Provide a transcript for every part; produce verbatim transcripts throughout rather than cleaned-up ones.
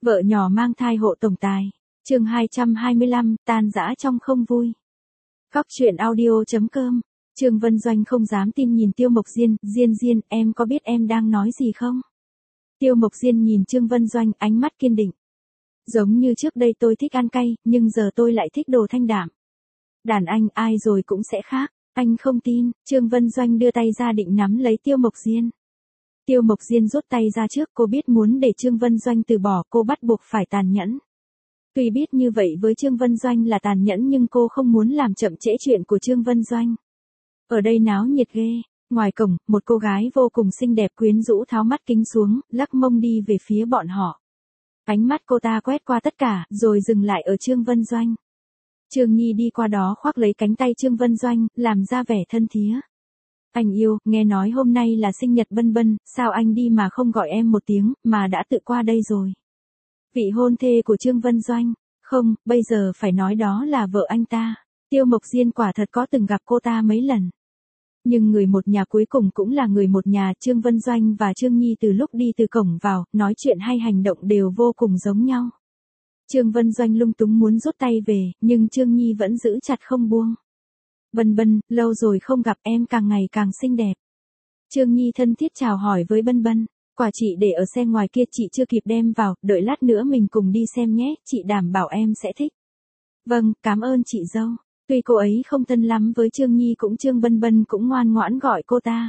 Vợ nhỏ mang thai hộ tổng tài. Chương hai trăm hai mươi lăm, tan rã trong không vui. Góc truyện audio chấm com. Trương Vân Doanh không dám tin nhìn Tiêu Mộc Diên, "Diên Diên, em có biết em đang nói gì không?" Tiêu Mộc Diên nhìn Trương Vân Doanh, ánh mắt kiên định. "Giống như trước đây tôi thích ăn cay, nhưng giờ tôi lại thích đồ thanh đạm. Đàn anh ai rồi cũng sẽ khác." "Anh không tin." Trương Vân Doanh đưa tay ra định nắm lấy Tiêu Mộc Diên. Tiêu Mộc Diên rút tay ra trước, cô biết muốn để Trương Vân Doanh từ bỏ, cô bắt buộc phải tàn nhẫn. Tuy biết như vậy với Trương Vân Doanh là tàn nhẫn nhưng cô không muốn làm chậm trễ chuyện của Trương Vân Doanh. Ở đây náo nhiệt ghê. Ngoài cổng, một cô gái vô cùng xinh đẹp quyến rũ tháo mắt kính xuống, lắc mông đi về phía bọn họ. Ánh mắt cô ta quét qua tất cả, rồi dừng lại ở Trương Vân Doanh. Trương Nhi đi qua đó khoác lấy cánh tay Trương Vân Doanh, làm ra vẻ thân thía. "Anh yêu, nghe nói hôm nay là sinh nhật Bân Bân, sao anh đi mà không gọi em một tiếng, mà đã tự qua đây rồi." Vị hôn thê của Trương Vân Doanh. "Không, bây giờ phải nói đó là vợ anh ta." Tiêu Mộc Diên quả thật có từng gặp cô ta mấy lần. Nhưng người một nhà cuối cùng cũng là người một nhà, Trương Vân Doanh và Trương Nhi từ lúc đi từ cổng vào, nói chuyện hay hành động đều vô cùng giống nhau. Trương Vân Doanh lung túng muốn rút tay về, nhưng Trương Nhi vẫn giữ chặt không buông. "Bân Bân, lâu rồi không gặp, em càng ngày càng xinh đẹp." Trương Nhi thân thiết chào hỏi với Bân Bân. "Quà chị để ở xe ngoài kia, chị chưa kịp đem vào, đợi lát nữa mình cùng đi xem nhé, chị đảm bảo em sẽ thích." "Vâng, cảm ơn chị dâu." Tuy cô ấy không thân lắm với Trương Nhi cũng Trương Bân Bân cũng ngoan ngoãn gọi cô ta.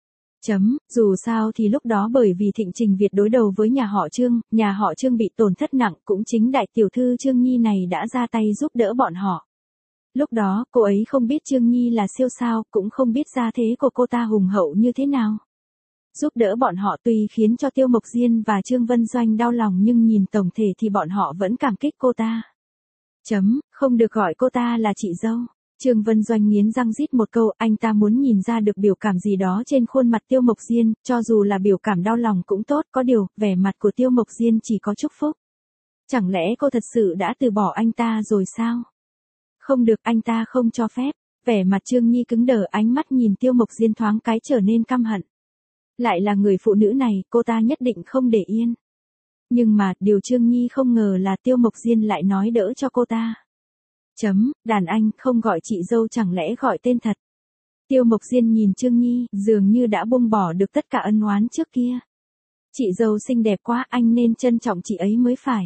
Chấm, dù sao thì lúc đó bởi vì Thịnh Trình Việt đối đầu với nhà họ Trương, nhà họ Trương bị tổn thất nặng, cũng chính đại tiểu thư Trương Nhi này đã ra tay giúp đỡ bọn họ. Lúc đó, cô ấy không biết Trương Nhi là siêu sao, cũng không biết gia thế của cô ta hùng hậu như thế nào. Giúp đỡ bọn họ tuy khiến cho Tiêu Mộc Diên và Trương Vân Doanh đau lòng nhưng nhìn tổng thể thì bọn họ vẫn cảm kích cô ta. Chấm, không được gọi cô ta là chị dâu. Trương Vân Doanh nghiến răng rít một câu, anh ta muốn nhìn ra được biểu cảm gì đó trên khuôn mặt Tiêu Mộc Diên, cho dù là biểu cảm đau lòng cũng tốt, có điều, vẻ mặt của Tiêu Mộc Diên chỉ có chúc phúc. Chẳng lẽ cô thật sự đã từ bỏ anh ta rồi sao? Không được, anh ta không cho phép. Vẻ mặt Trương Nhi cứng đờ, ánh mắt nhìn Tiêu Mộc Diên thoáng cái trở nên căm hận. Lại là người phụ nữ này, cô ta nhất định không để yên. Nhưng mà, điều Trương Nhi không ngờ là Tiêu Mộc Diên lại nói đỡ cho cô ta. Chấm, đàn anh, không gọi chị dâu chẳng lẽ gọi tên thật. Tiêu Mộc Diên nhìn Trương Nhi, dường như đã buông bỏ được tất cả ân oán trước kia. Chị dâu xinh đẹp quá, anh nên trân trọng chị ấy mới phải.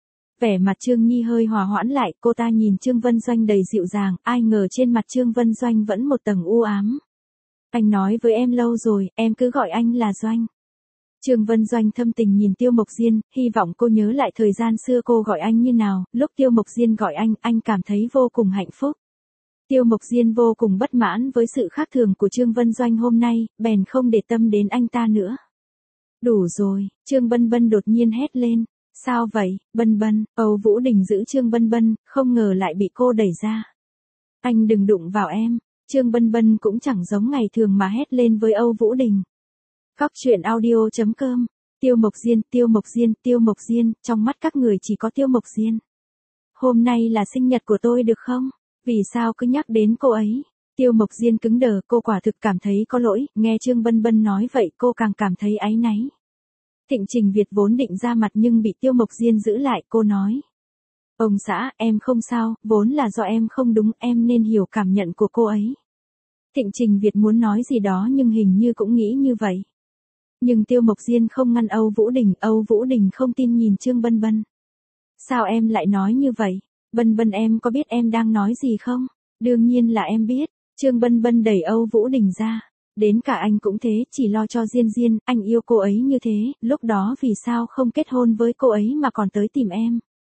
Vẻ mặt Trương Nhi hơi hòa hoãn lại, cô ta nhìn Trương Vân Doanh đầy dịu dàng, ai ngờ trên mặt Trương Vân Doanh vẫn một tầng u ám. "Anh nói với em lâu rồi, em cứ gọi anh là Doanh." Trương Vân Doanh thâm tình nhìn Tiêu Mộc Diên, hy vọng cô nhớ lại thời gian xưa cô gọi anh như nào, lúc Tiêu Mộc Diên gọi anh, anh cảm thấy vô cùng hạnh phúc. Tiêu Mộc Diên vô cùng bất mãn với sự khác thường của Trương Vân Doanh hôm nay, bèn không để tâm đến anh ta nữa. "Đủ rồi." Trương Bân Bân đột nhiên hét lên. "Sao vậy, Bân Bân?" Âu Vũ Đình giữ Trương Bân Bân, không ngờ lại bị cô đẩy ra. "Anh đừng đụng vào em." Trương Bân Bân cũng chẳng giống ngày thường mà hét lên với Âu Vũ Đình. Góc truyện audio chấm com. Tiêu Mộc Diên, Tiêu Mộc Diên, Tiêu Mộc Diên, trong mắt các người chỉ có Tiêu Mộc Diên. "Hôm nay là sinh nhật của tôi được không? Vì sao cứ nhắc đến cô ấy?" Tiêu Mộc Diên cứng đờ, cô quả thực cảm thấy có lỗi, nghe Trương Bân Bân nói vậy cô càng cảm thấy áy náy. Thịnh Trình Việt vốn định ra mặt nhưng bị Tiêu Mộc Diên giữ lại, cô nói. "Ông xã, em không sao, vốn là do em không đúng, em nên hiểu cảm nhận của cô ấy." Thịnh Trình Việt muốn nói gì đó nhưng hình như cũng nghĩ như vậy. Nhưng Tiêu Mộc Diên không ngăn Âu Vũ Đình, Âu Vũ Đình không tin nhìn Trương Bân Bân. "Sao em lại nói như vậy? Bân Bân, em có biết em đang nói gì không?" "Đương nhiên là em biết." Trương Bân Bân đẩy Âu Vũ Đình ra. "Đến cả anh cũng thế, chỉ lo cho Diên Diên, anh yêu cô ấy như thế, lúc đó vì sao không kết hôn với cô ấy mà còn tới tìm em?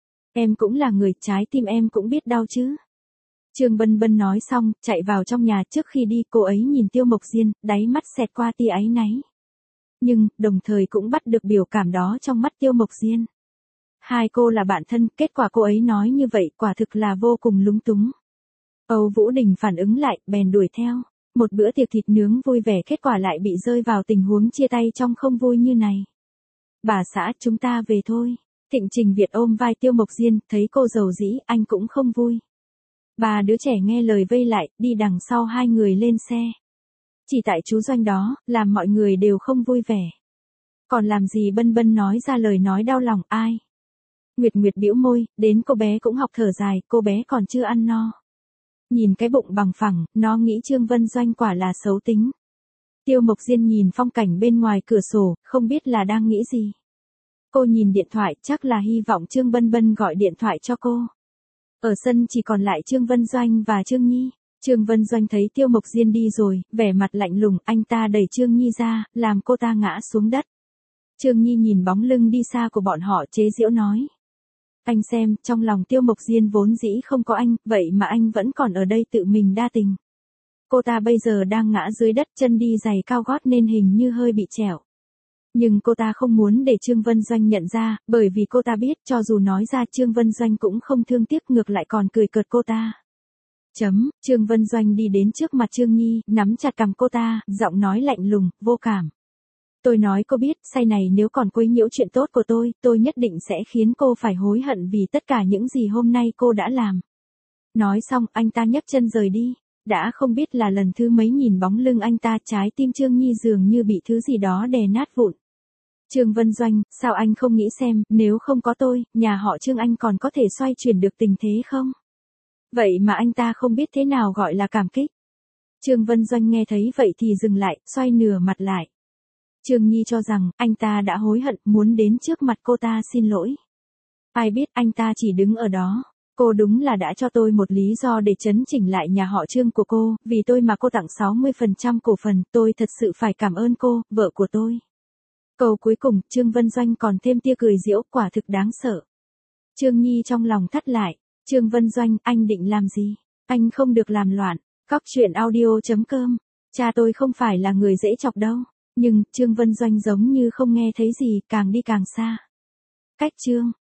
Em cũng là người, trái tim em cũng biết đau chứ." Trương Bân Bân nói xong, chạy vào trong nhà, trước khi đi cô ấy nhìn Tiêu Mộc Diên, đáy mắt xẹt qua tia áy náy. Nhưng, đồng thời cũng bắt được biểu cảm đó trong mắt Tiêu Mộc Diên. Hai cô là bạn thân, kết quả cô ấy nói như vậy quả thực là vô cùng lúng túng. Âu Vũ Đình phản ứng lại, bèn đuổi theo. Một bữa tiệc thịt nướng vui vẻ kết quả lại bị rơi vào tình huống chia tay trong không vui như này. "Bà xã, chúng ta về thôi." Thịnh Trình Việt ôm vai Tiêu Mộc Diên, thấy cô giàu dĩ, anh cũng không vui. Ba đứa trẻ nghe lời vây lại, đi đằng sau hai người lên xe. Chỉ tại chú Doanh đó, làm mọi người đều không vui vẻ. Còn làm gì Bân Bân nói ra lời nói đau lòng ai. Nguyệt Nguyệt bĩu môi, đến cô bé cũng học thở dài, cô bé còn chưa ăn no. Nhìn cái bụng bằng phẳng, nó nghĩ Trương Vân Doanh quả là xấu tính. Tiêu Mộc Diên nhìn phong cảnh bên ngoài cửa sổ, không biết là đang nghĩ gì. Cô nhìn điện thoại, chắc là hy vọng Trương Bân Bân gọi điện thoại cho cô. Ở sân chỉ còn lại Trương Vân Doanh và Trương Nhi. Trương Vân Doanh thấy Tiêu Mộc Diên đi rồi, vẻ mặt lạnh lùng, anh ta đẩy Trương Nhi ra, làm cô ta ngã xuống đất. Trương Nhi nhìn bóng lưng đi xa của bọn họ chế giễu nói. Anh xem, trong lòng Tiêu Mộc Diên vốn dĩ không có anh, vậy mà anh vẫn còn ở đây tự mình đa tình. Cô ta bây giờ đang ngã dưới đất, chân đi giày cao gót nên hình như hơi bị trẹo. Nhưng cô ta không muốn để Trương Vân Doanh nhận ra, bởi vì cô ta biết cho dù nói ra Trương Vân Doanh cũng không thương tiếc, ngược lại còn cười cợt cô ta. Chấm, Trương Vân Doanh đi đến trước mặt Trương Nhi, nắm chặt cằm cô ta, giọng nói lạnh lùng, vô cảm. Tôi nói cô biết, say này nếu còn quấy nhiễu chuyện tốt của tôi, tôi nhất định sẽ khiến cô phải hối hận vì tất cả những gì hôm nay cô đã làm. Nói xong, anh ta nhấc chân rời đi. Đã không biết là lần thứ mấy nhìn bóng lưng anh ta, trái tim Trương Nhi dường như bị thứ gì đó đè nát vụn. Trương Vân Doanh, sao anh không nghĩ xem, nếu không có tôi, nhà họ Trương anh còn có thể xoay chuyển được tình thế không? Vậy mà anh ta không biết thế nào gọi là cảm kích. Trương Vân Doanh nghe thấy vậy thì dừng lại, xoay nửa mặt lại. Trương Nhi cho rằng, anh ta đã hối hận, muốn đến trước mặt cô ta xin lỗi. Ai biết anh ta chỉ đứng ở đó. Cô đúng là đã cho tôi một lý do để chấn chỉnh lại nhà họ Trương của cô, vì tôi mà cô tặng sáu mươi phần trăm cổ phần, tôi thật sự phải cảm ơn cô, vợ của tôi. Câu cuối cùng, Trương Vân Doanh còn thêm tia cười giễu, quả thực đáng sợ. Trương Nhi trong lòng thắt lại. Trương Vân Doanh, anh định làm gì? Anh không được làm loạn. Cóc truyện audio chấm com. Cha tôi không phải là người dễ chọc đâu. Nhưng, Trương Vân Doanh giống như không nghe thấy gì, càng đi càng xa. Cách chương.